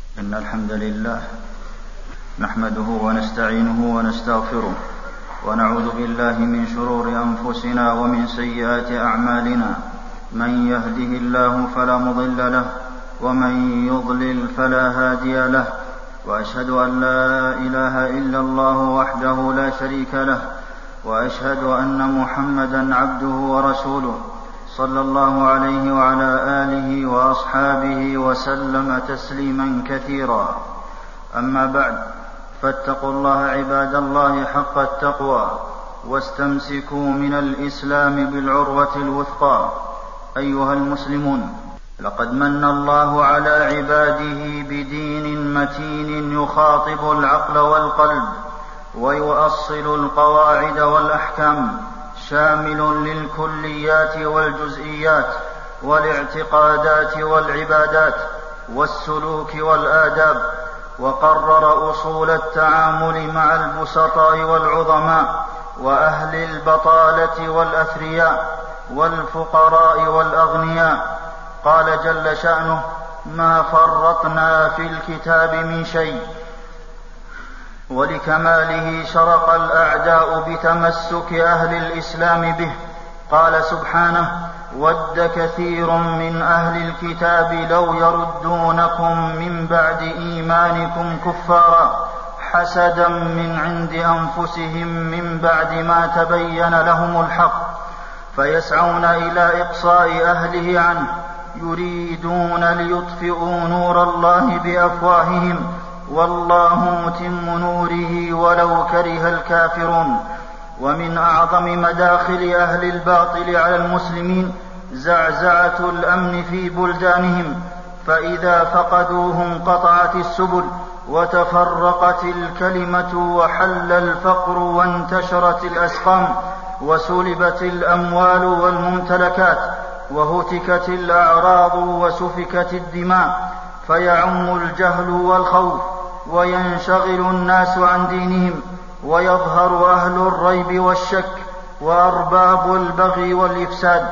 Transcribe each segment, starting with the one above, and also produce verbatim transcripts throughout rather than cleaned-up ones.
إن الحمد لله نحمده ونستعينه ونستغفره ونعوذ بالله من شرور أنفسنا ومن سيئات أعمالنا. من يهده الله فلا مضل له ومن يضلل فلا هادي له، وأشهد أن لا إله إلا الله وحده لا شريك له، وأشهد أن محمدا عبده ورسوله صلى الله عليه وعلى آله وأصحابه وسلم تسليما كثيرا. أما بعد، فاتقوا الله عباد الله حق التقوى، واستمسكوا من الإسلام بالعروة الوثقى. أيها المسلمون، لقد من الله على عباده بدين متين يخاطب العقل والقلب ويؤصل القواعد والأحكام، شامل للكليات والجزئيات والاعتقادات والعبادات والسلوك والآداب، وقرر أصول التعامل مع البسطاء والعظماء وأهل البطالة والأثرياء والفقراء والأغنياء. قال جل شأنه: ما فرطنا في الكتاب من شيء. ولكماله شرق الأعداء بتمسك أهل الإسلام به. قال سبحانه: ود كثير من أهل الكتاب لو يردونكم من بعد إيمانكم كفارا حسدا من عند أنفسهم من بعد ما تبين لهم الحق، فيسعون إلى إقصاء أهله عنه، يريدون ليطفئوا نور الله بأفواههم والله متم نوره ولو كره الكافرون. ومن أعظم مداخل أهل الباطل على المسلمين زعزعة الأمن في بلدانهم، فإذا فقدوهم قطعت السبل وتفرقت الكلمة وحل الفقر وانتشرت الأسقام وسلبت الأموال والممتلكات وهتكت الأعراض وسفكت الدماء، فيعم الجهل والخوف وينشغل الناس عن دينهم، ويظهر أهل الريب والشك وأرباب البغي والإفساد.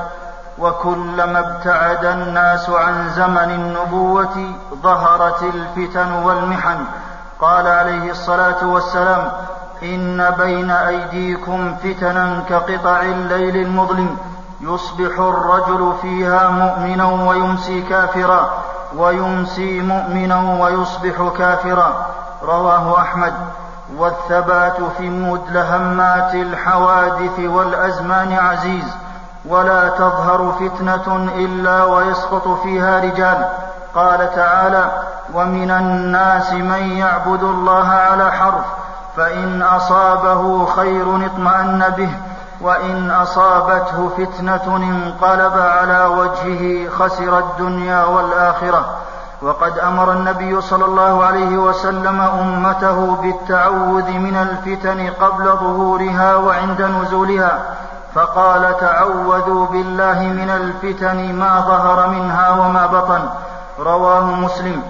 وكلما ابتعد الناس عن زمن النبوة ظهرت الفتن والمحن. قال عليه الصلاة والسلام: إن بين أيديكم فتنا كقطع الليل المظلم، يصبح الرجل فيها مؤمنا ويمسي كافرا، ويمسي مؤمنا ويصبح كافرا. رواه أحمد. والثبات في مدلهمات الحوادث والأزمان عزيز، ولا تظهر فتنة إلا ويسقط فيها رجال. قال تعالى: ومن الناس من يعبد الله على حرف، فإن أصابه خير اطمأن به، وإن أصابته فتنة انقلب على وجهه خسر الدنيا والآخرة. وقد أمر النبي صلى الله عليه وسلم أمته بالتعوذ من الفتن قبل ظهورها وعند نزولها، فقال: تعوذوا بالله من الفتن ما ظهر منها وما بطن. رواه مسلم.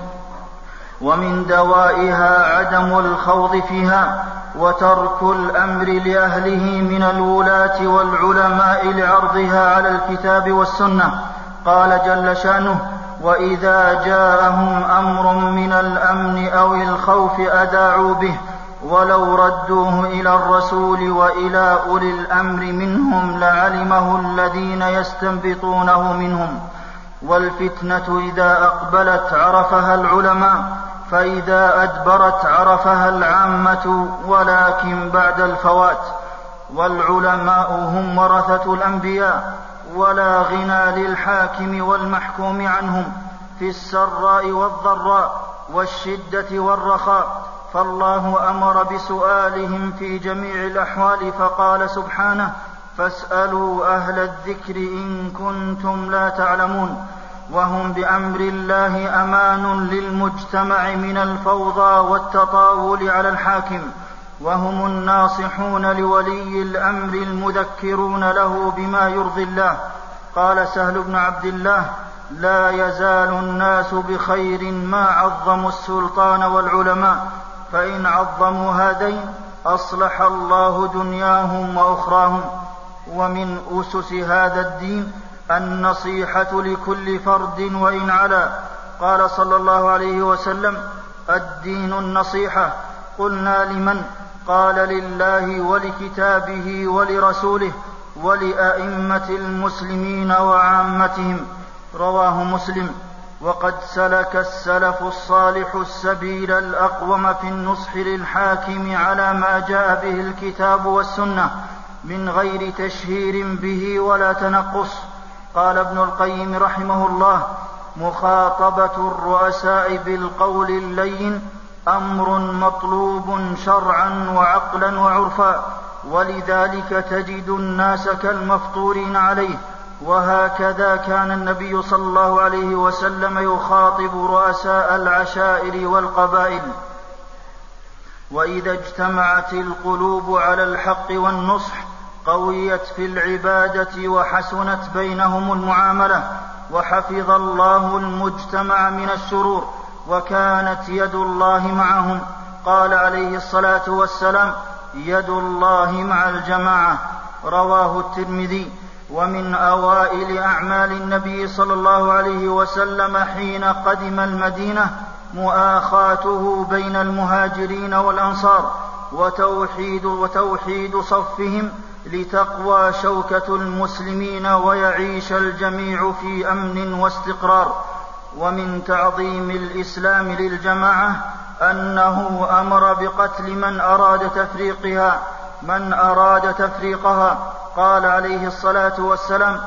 ومن دوائها عدم الخوض فيها وترك الأمر لأهله من الولاة والعلماء لعرضها على الكتاب والسنة. قال جل شأنه: وإذا جاءهم أمر من الأمن أو الخوف أذاعوا به ولو ردوه إلى الرسول وإلى أولي الأمر منهم لعلمه الذين يستنبطونه منهم. والفتنة إذا أقبلت عرفها العلماء، فإذا أدبرت عرفها العامة، ولكن بعد الفوات. والعلماء هم ورثة الأنبياء، ولا غنى للحاكم والمحكوم عنهم في السراء والضراء والشدة والرخاء، فالله أمر بسؤالهم في جميع الأحوال، فقال سبحانه: فاسألوا أهل الذكر إن كنتم لا تعلمون. وهم بأمر الله أمان للمجتمع من الفوضى والتطاول على الحاكم، وهم الناصحون لولي الأمر المذكرون له بما يرضي الله. قال سهل بن عبد الله: لا يزال الناس بخير ما عظموا السلطان والعلماء، فإن عظموا هذين أصلح الله دنياهم وأخراهم. ومن أسس هذا الدين النصيحة لكل فرد وإن علا. قال صلى الله عليه وسلم: الدين النصيحة. قلنا: لمن؟ قال: لله ولكتابه ولرسوله ولأئمة المسلمين وعامتهم. رواه مسلم. وقد سلك السلف الصالح السبيل الأقوم في النصح للحاكم على ما جاء به الكتاب والسنة من غير تشهير به ولا تنقص. قال ابن القيم رحمه الله: مخاطبة الرؤساء بالقول اللين أمر مطلوب شرعا وعقلا وعرفا، ولذلك تجد الناس كالمفطورين عليه. وهكذا كان النبي صلى الله عليه وسلم يخاطب رؤساء العشائر والقبائل. وإذا اجتمعت القلوب على الحق والنصح قويت في العبادة وحسنت بينهم المعاملة، وحفظ الله المجتمع من الشرور، وكانت يد الله معهم. قال عليه الصلاة والسلام: يد الله مع الجماعة. رواه الترمذي. ومن أوائل أعمال النبي صلى الله عليه وسلم حين قدم المدينة مؤاخاته بين المهاجرين والأنصار وتوحيد, وتوحيد صفهم لتقوى شوكة المسلمين ويعيش الجميع في أمن واستقرار. ومن تعظيم الإسلام للجماعة أنه أمر بقتل من أراد تفريقها من أراد تفريقها. قال عليه الصلاة والسلام: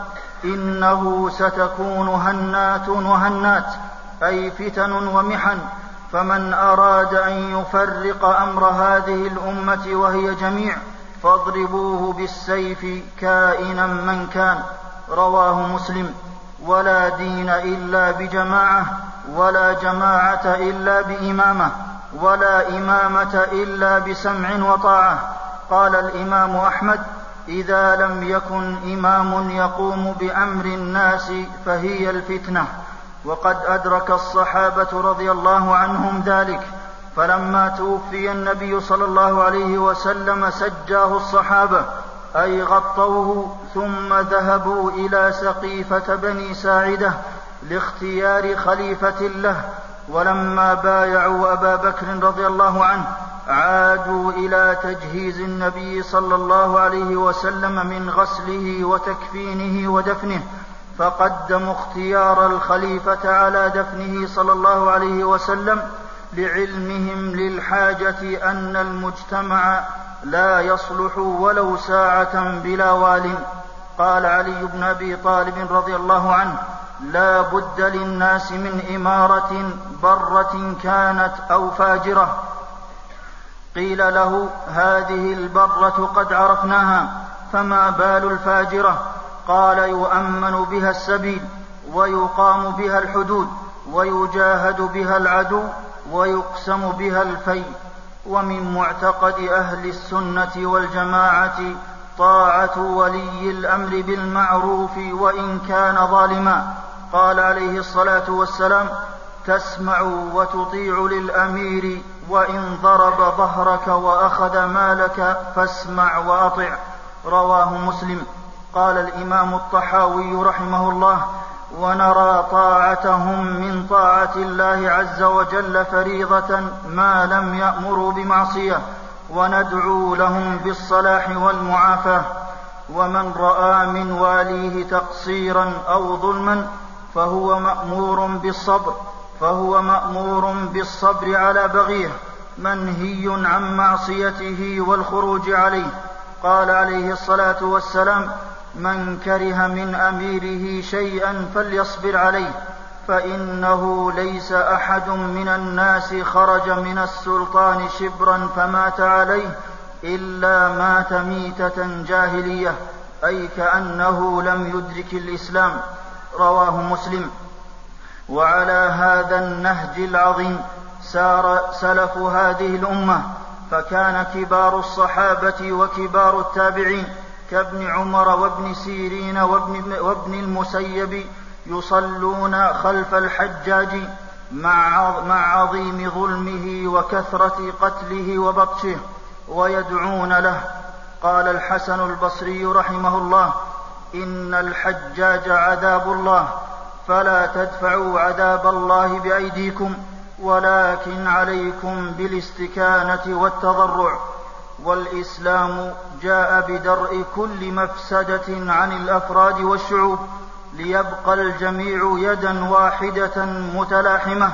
إنه ستكون هنات وهنات، أي فتن ومحن، فمن أراد أن يفرق أمر هذه الأمة وهي جميع فاضربوه بالسيف كائنا من كان. رواه مسلم. ولا دين إلا بجماعة، ولا جماعة إلا بإمامة، ولا إمامة إلا بسمع وطاعة. قال الإمام أحمد: إذا لم يكن إمام يقوم بأمر الناس فهي الفتنة. وقد أدرك الصحابة رضي الله عنهم ذلك، فلما توفي النبي صلى الله عليه وسلم سجاه الصحابة، أي غطوه، ثم ذهبوا إلى سقيفة بني ساعدة لاختيار خليفة له. ولما بايعوا أبا بكر رضي الله عنه عادوا إلى تجهيز النبي صلى الله عليه وسلم من غسله وتكفينه ودفنه، فقدموا اختيار الخليفة على دفنه صلى الله عليه وسلم لعلمهم للحاجة أن المجتمع لا يصلح ولو ساعة بلا وال. قال علي بن أبي طالب رضي الله عنه: لا بد للناس من إمارة برة كانت أو فاجرة. قيل له: هذه البرة قد عرفناها، فما بال الفاجرة؟ قال: يؤمن بها السبيل، ويقام بها الحدود، ويجاهد بها العدو، ويقسم بها الفيء. ومن معتقد أهل السنة والجماعة طاعة ولي الأمر بالمعروف وإن كان ظالما. قال عليه الصلاة والسلام: تسمع وتطيع للأمير وإن ضرب ظهرك وأخذ مالك فاسمع وأطع. رواه مسلم. قال الإمام الطحاوي رحمه الله: ونرى طاعتهم من طاعة الله عز وجل فريضة ما لم يأمروا بمعصية، وندعو لهم بالصلاح والمعافاة. ومن رأى من واليه تقصيرا أو ظلما فهو مأمور بالصبر فهو مأمور بالصبر على بغيه، منهي عن معصيته والخروج عليه. قال عليه الصلاة والسلام: من كره من أميره شيئا فليصبر عليه، فإنه ليس أحد من الناس خرج من السلطان شبرا فمات عليه إلا مات ميتة جاهلية، أي كأنه لم يدرك الإسلام. رواه مسلم. وعلى هذا النهج العظيم سار سلف هذه الأمة، فكان كبار الصحابة وكبار التابعين كابن عمر وابن سيرين وابن, وابن المسيب يصلون خلف الحجاج مع عظيم ظلمه وكثرة قتله وبطشه ويدعون له. قال الحسن البصري رحمه الله: إن الحجاج عذاب الله، فلا تدفعوا عذاب الله بأيديكم، ولكن عليكم بالاستكانة والتضرع. والإسلام جاء بدرء كل مفسدة عن الأفراد والشعوب ليبقى الجميع يدا واحدة متلاحمة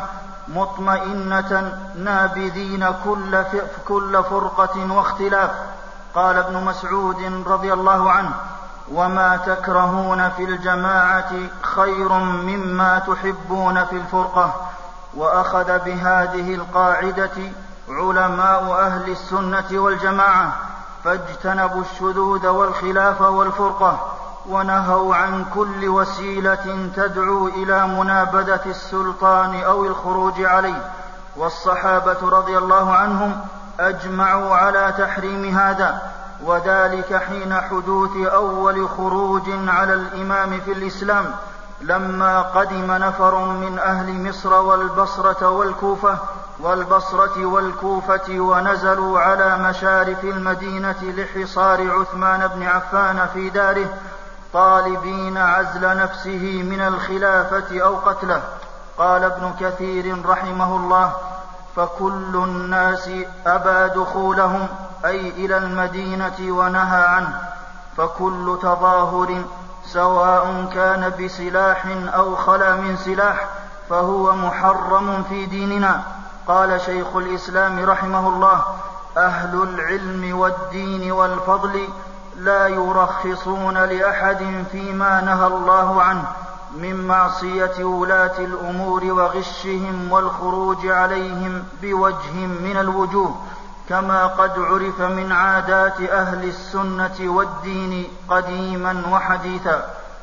مطمئنة نابذين كل, كل فرقة واختلاف. قال ابن مسعود رضي الله عنه: وما تكرهون في الجماعة خير مما تحبون في الفرقة. وأخذ بهذه القاعدة علماء أهل السنة والجماعة، فاجتنبوا الشذوذ والخلاف والفرقة، ونهوا عن كل وسيلة تدعو إلى منابذة السلطان أو الخروج عليه. والصحابة رضي الله عنهم أجمعوا على تحريم هذا، وذلك حين حدوث أول خروج على الإمام في الإسلام، لما قدم نفر من أهل مصر والبصرة والكوفة والبصرة والكوفة ونزلوا على مشارف المدينة لحصار عثمان بن عفان في داره، طالبين عزل نفسه من الخلافة أو قتله. قال ابن كثير رحمه الله: فكل الناس أبى دخولهم، أي إلى المدينة، ونهى عنه. فكل تظاهر سواء كان بسلاح أو خلا من سلاح فهو محرم في ديننا. قال شيخ الإسلام رحمه الله: أهل العلم والدين والفضل لا يرخصون لأحد فيما نهى الله عنه من معصية ولاة الأمور وغشهم والخروج عليهم بوجه من الوجوه، كما قد عرف من عادات أهل السنة والدين قديما وحديثا.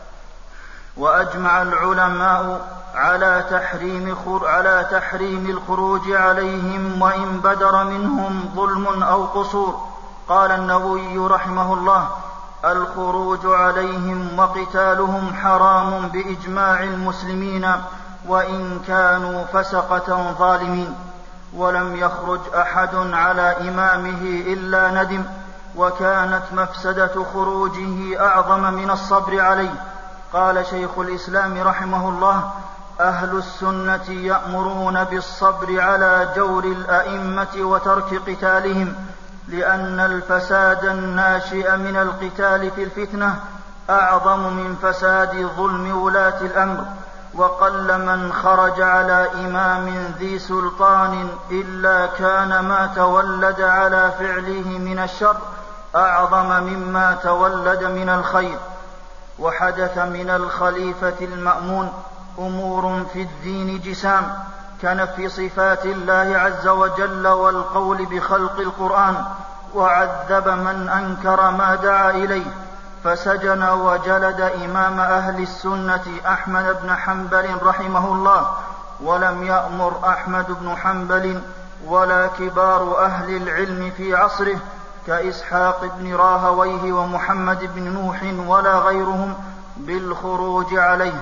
وأجمع العلماء على تحريم, على تحريم الخروج عليهم وإن بدر منهم ظلم أو قصور. قال النووي رحمه الله: الخروج عليهم وقتالهم حرام بإجماع المسلمين وإن كانوا فسقة ظالمين. ولم يخرج أحد على إمامه إلا ندم، وكانت مفسدة خروجه أعظم من الصبر عليه. قال شيخ الإسلام رحمه الله: أهل السنة يأمرون بالصبر على جور الأئمة وترك قتالهم، لأن الفساد الناشئ من القتال في الفتنة أعظم من فساد ظلم ولاة الأمر. وقل من خرج على إمام ذي سلطان إلا كان ما تولد على فعله من الشر أعظم مما تولد من الخير. وحدث من الخليفة المأمون أمور في الدين جسام، كنفي صفات الله عز وجل والقول بخلق القرآن، وعذب من أنكر ما دعا إليه، فسجن وجلد إمام أهل السنة أحمد بن حنبل رحمه الله. ولم يأمر أحمد بن حنبل ولا كبار أهل العلم في عصره كإسحاق بن راهويه ومحمد بن نوح ولا غيرهم بالخروج عليه.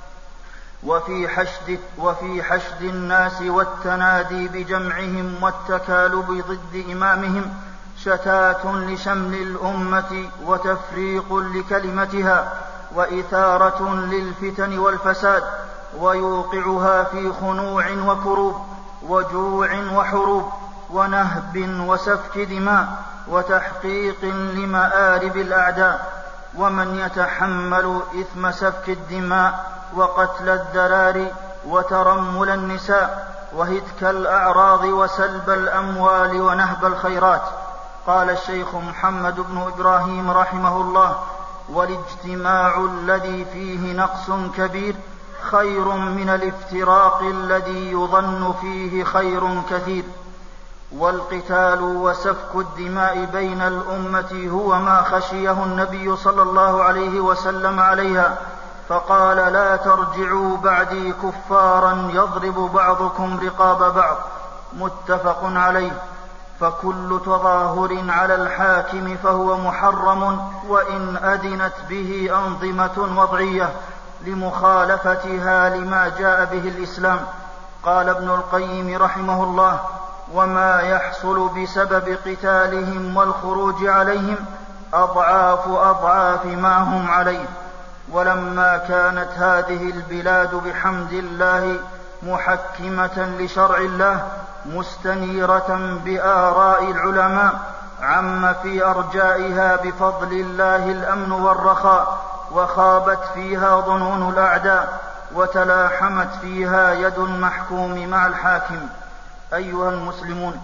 وفي حشد, وفي حشد الناس والتنادي بجمعهم والتكالب ضد إمامهم شتات لشمل الأمة وتفريق لكلمتها وإثارة للفتن والفساد، ويوقعها في خنوع وكروب وجوع وحروب ونهب وسفك دماء وتحقيق لمآرب الأعداء. ومن يتحمل إثم سفك الدماء وقتل الذراري وترمل النساء وهتك الأعراض وسلب الأموال ونهب الخيرات؟ قال الشيخ محمد بن إبراهيم رحمه الله: والاجتماع الذي فيه نقص كبير خير من الافتراق الذي يظن فيه خير كثير. والقتال وسفك الدماء بين الأمة هو ما خشيه النبي صلى الله عليه وسلم عليها، فقال: لا ترجعوا بعدي كفارا يضرب بعضكم رقاب بعض. متفق عليه. فكل تظاهر على الحاكم فهو محرم وإن أذنت به أنظمة وضعية لمخالفتها لما جاء به الإسلام. قال ابن القيم رحمه الله: وما يحصل بسبب قتالهم والخروج عليهم أضعاف أضعاف ما هم عليه. ولما كانت هذه البلاد بحمد الله محكمة لشرع الله مستنيرة بآراء العلماء عم في أرجائها بفضل الله الأمن والرخاء، وخابت فيها ظنون الأعداء، وتلاحمت فيها يد المحكوم مع الحاكم. أيها المسلمون،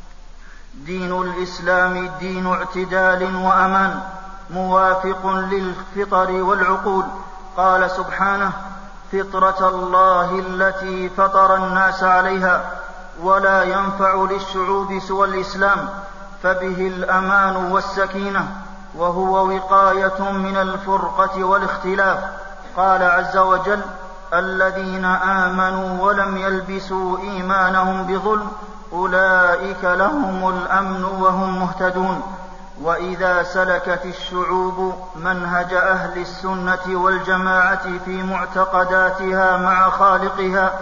دين الإسلام دين اعتدال وأمان موافق للفطر والعقول. قال سبحانه: فطرة الله التي فطر الناس عليها، ولا ينفع للشعوب سوى الإسلام، فبه الأمان والسكينة، وهو وقاية من الفرقة والاختلاف. قال عز وجل: الذين آمنوا ولم يلبسوا إيمانهم بظلم أولئك لهم الأمن وهم مهتدون. وإذا سلكت الشعوب منهج أهل السنة والجماعة في معتقداتها مع خالقها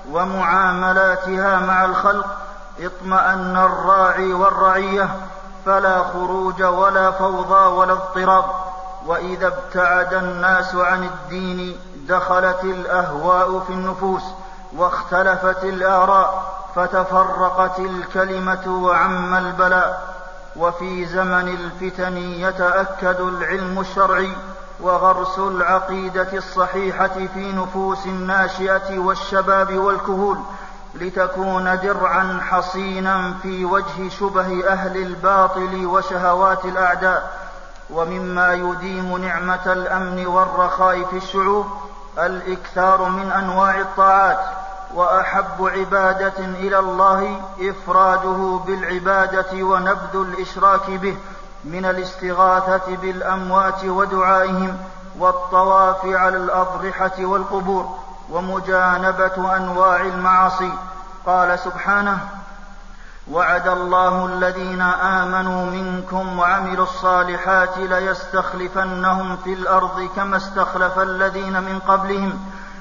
ومعاملاتها مع الخلق اطمأن الراعي والرعية، فلا خروج ولا فوضى ولا اضطراب. وإذا ابتعد الناس عن الدين دخلت الأهواء في النفوس واختلفت الآراء فتفرقت الكلمة وعم البلاء. وفي زمن الفتن يتأكد العلم الشرعي وغرس العقيدة الصحيحة في نفوس الناشئة والشباب والكهول، لتكون درعا حصينا في وجه شبه أهل الباطل وشهوات الأعداء. ومما يديم نعمة الأمن والرخاء في الشعوب الإكثار من أنواع الطاعات، وأحب عبادة إلى الله إفراده بالعبادة ونبذ الإشراك به، من الاستغاثة بالأموات ودعائهم، والطواف على الأضرحة والقبور، ومجانبة أنواع المعاصي. قال سبحانه: وعد الله الذين آمنوا منكم وعملوا الصالحات ليستخلفنهم في الأرض كما استخلف الذين من قبلهم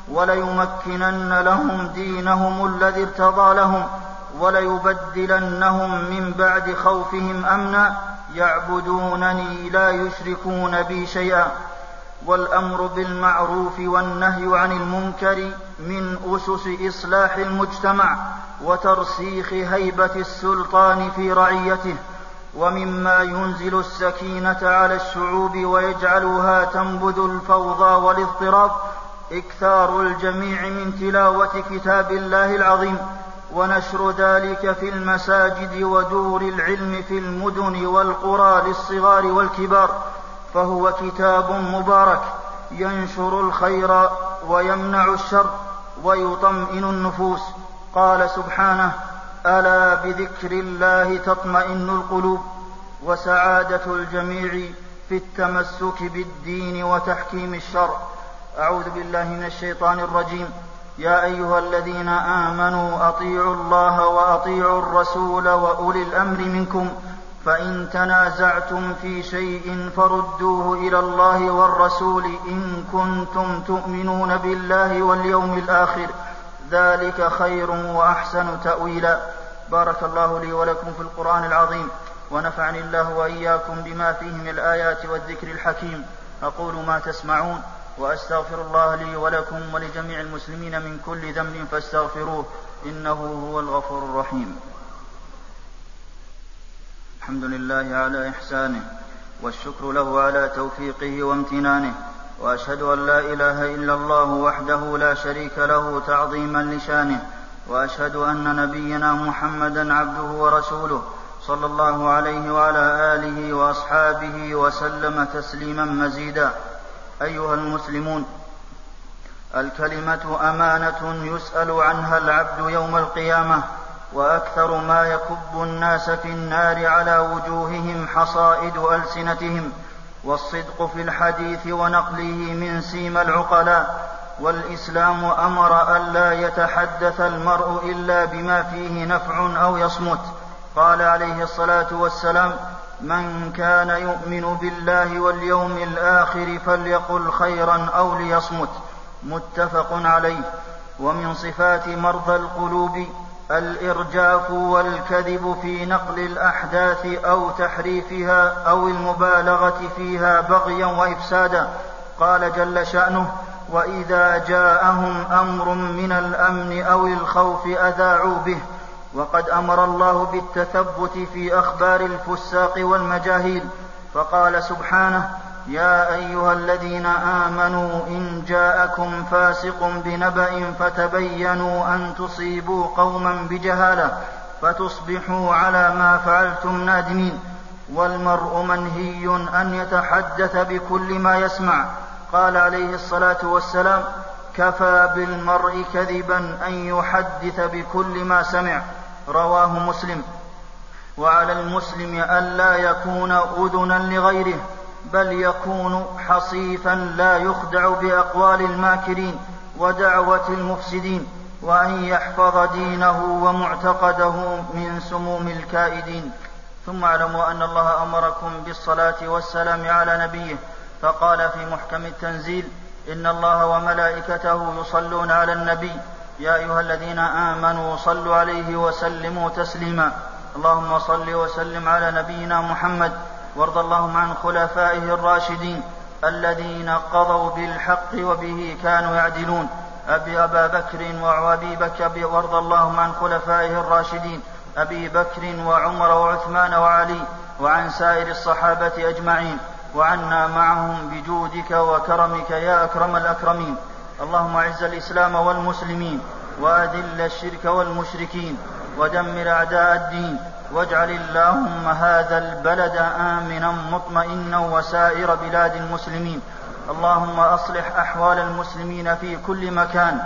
وليمكنن لهم دينهم الذي ارتضى لهم وليبدلنهم من بعد خوفهم أمنا يعبدونني لا يشركون بي شيئا. والأمر بالمعروف والنهي عن المنكر من أسس إصلاح المجتمع وترسيخ هيبة السلطان في رعيته. ومما ينزل السكينة على الشعوب ويجعلها تنبذ الفوضى والاضطراب إكثار الجميع من تلاوة كتاب الله العظيم، ونشر ذلك في المساجد ودور العلم في المدن والقرى للصغار والكبار، فهو كتاب مبارك ينشر الخير ويمنع الشر ويطمئن النفوس. قال سبحانه: ألا بذكر الله تطمئن القلوب. وسعادة الجميع في التمسك بالدين وتحكيم الشرع. أعوذ بالله من الشيطان الرجيم. يا أيها الذين آمنوا أطيعوا الله وأطيعوا الرسول وأولي الأمر منكم، فإن تنازعتم في شيء فردوه إلى الله والرسول إن كنتم تؤمنون بالله واليوم الآخر، ذلك خير وأحسن تأويلا. بارك الله لي ولكم في القرآن العظيم، ونفعني الله وإياكم بما فيه من الآيات والذكر الحكيم. أقول ما تسمعون، وأستغفر الله لي ولكم ولجميع المسلمين من كل ذنب فاستغفروه إنه هو الغفور الرحيم. الحمد لله على إحسانه، والشكر له على توفيقه وامتنانه، وأشهد أن لا إله إلا الله وحده لا شريك له تعظيما لشانه، وأشهد أن نبينا محمدا عبده ورسوله صلى الله عليه وعلى آله وأصحابه وسلم تسليما مزيدا. أيها المسلمون، الكلمة أمانة يسأل عنها العبد يوم القيامة، وأكثر ما يكب الناس في النار على وجوههم حصائد ألسنتهم، والصدق في الحديث ونقله من سيم العقلاء. والإسلام أمر ألا يتحدث المرء إلا بما فيه نفع أو يصمت. قال عليه الصلاة والسلام: من كان يؤمن بالله واليوم الآخر فليقل خيرا أو ليصمت. متفق عليه. ومن صفات مرضى القلوب الإرجاف والكذب في نقل الأحداث أو تحريفها أو المبالغة فيها بغيا وإفسادا. قال جل شأنه: وإذا جاءهم أمر من الأمن أو الخوف أذاعوا به. وقد أمر الله بالتثبت في أخبار الفساق والمجاهيل، فقال سبحانه: يا أيها الذين آمنوا إن جاءكم فاسق بنبأ فتبينوا أن تصيبوا قوما بجهالة فتصبحوا على ما فعلتم نادمين. والمرء منهي أن يتحدث بكل ما يسمع. قال عليه الصلاة والسلام: كفى بالمرء كذبا أن يحدث بكل ما سمع. رواه مسلم. وعلى المسلم ألا يكون أذنا لغيره، بل يكون حصيفا لا يخدع بأقوال الماكرين ودعوة المفسدين، وأن يحفظ دينه ومعتقده من سموم الكائدين. ثم اعلموا أن الله أمركم بالصلاة والسلام على نبيه، فقال في محكم التنزيل: إن الله وملائكته يصلون على النبي يا أيها الذين آمنوا صلوا عليه وسلموا تسليما. اللهم صل وسلم على نبينا محمد، وارض اللهم عن خلفائه الراشدين الذين قضوا بالحق وبه كانوا يعدلون، أبي أبا بكر وأبي بكر، وارض اللهم عن خلفائه الراشدين أبي بكر وعمر وعثمان وعلي، وعن سائر الصحابة أجمعين، وعنا معهم بجودك وكرمك يا أكرم الأكرمين. اللهم أعز الإسلام والمسلمين، وأذل الشرك والمشركين، ودمر أعداء الدين، واجعل اللهم هذا البلد آمنا مطمئنا وسائر بلاد المسلمين. اللهم أصلح أحوال المسلمين في كل مكان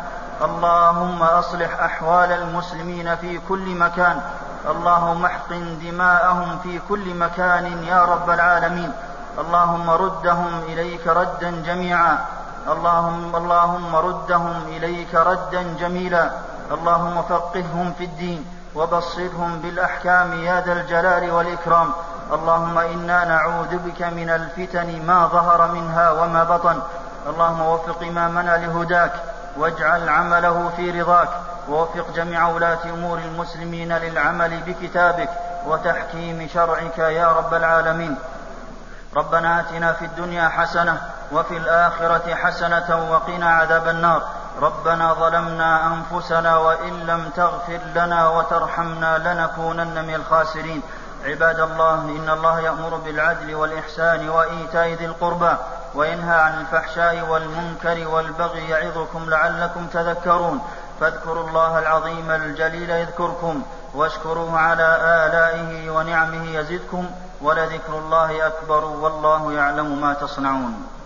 اللهم أصلح أحوال المسلمين في كل مكان اللهم احقن دماءهم في كل مكان يا رب العالمين. اللهم ردهم إليك ردا جميعا اللهم, اللهم ردهم إليك ردا جميلا. اللهم فقههم في الدين وبصرهم بالأحكام يا ذا الجلال والإكرام. اللهم إنا نعوذ بك من الفتن ما ظهر منها وما بطن. اللهم وفق إمامنا لهداك، واجعل عمله في رضاك، ووفق جميع ولاة أمور المسلمين للعمل بكتابك وتحكيم شرعك يا رب العالمين. ربنا آتنا في الدنيا حسنة وفي الآخرة حسنة وقنا عذاب النار. ربنا ظلمنا أنفسنا وإن لم تغفر لنا وترحمنا لنكونن من الخاسرين. عباد الله، إن الله يأمر بالعدل والإحسان وإيتاء ذي القربى، وينهى عن الفحشاء والمنكر والبغي، يعظكم لعلكم تذكرون. فاذكروا الله العظيم الجليل يذكركم، واشكروه على آلائه ونعمه يزدكم، ولذكر الله أكبر، والله يعلم ما تصنعون.